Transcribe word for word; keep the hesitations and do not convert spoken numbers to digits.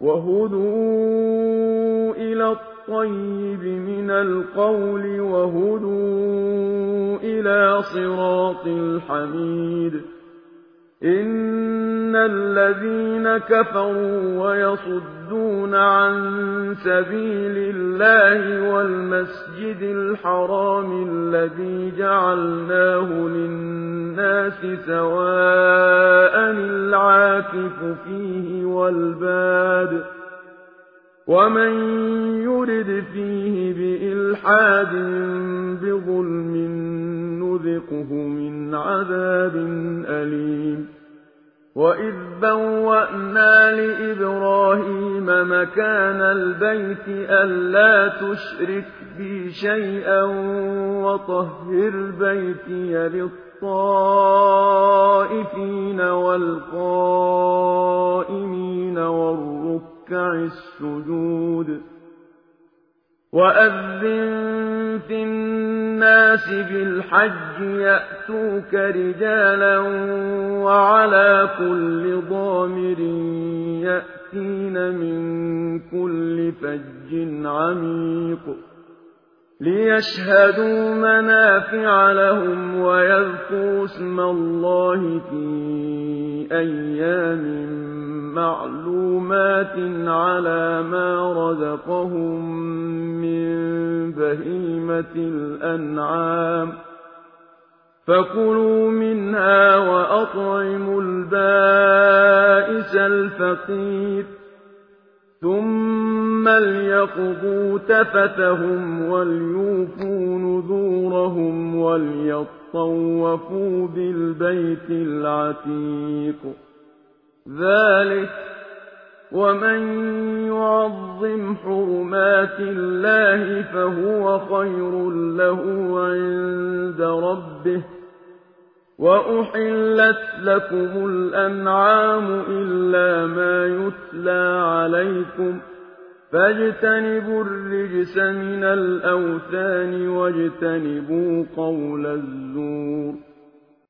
وهدوا إلى الطيب من القول وهدوا إلى صراط الحميد إن الذين كفروا ويصدون عن سبيل الله والمسجد الحرام الذي جعلناه للناس سواء العاكف فيه والباد ومن يرد فيه بإلحاد بظلم نذقه من عذاب أليم وإذ بوأنا لإبراهيم مكان البيت ألا تشرك بي شيئا وطهر بيتي للطائفين والقائمين والركع السجود وأذن في الناس بالحج يأتوك رجالا وعلى كل ضامر يأتين من كل فج عميق ليشهدوا منافع لهم ويذكروا اسم الله في أيام معلومات على ما رزقهم من بهيمة الأنعام فكلوا منها وأطعموا البائس الفقير ثم ليقضوا تفثهم وليوفوا نذورهم وليطوفوا بالبيت العتيق ذلك ومن يعظم حرمات الله فهو خير له عند ربه وأحلت لكم الأنعام إلا ما يتلى عليكم فاجتنبوا الرجس من الأوثان واجتنبوا قول الزور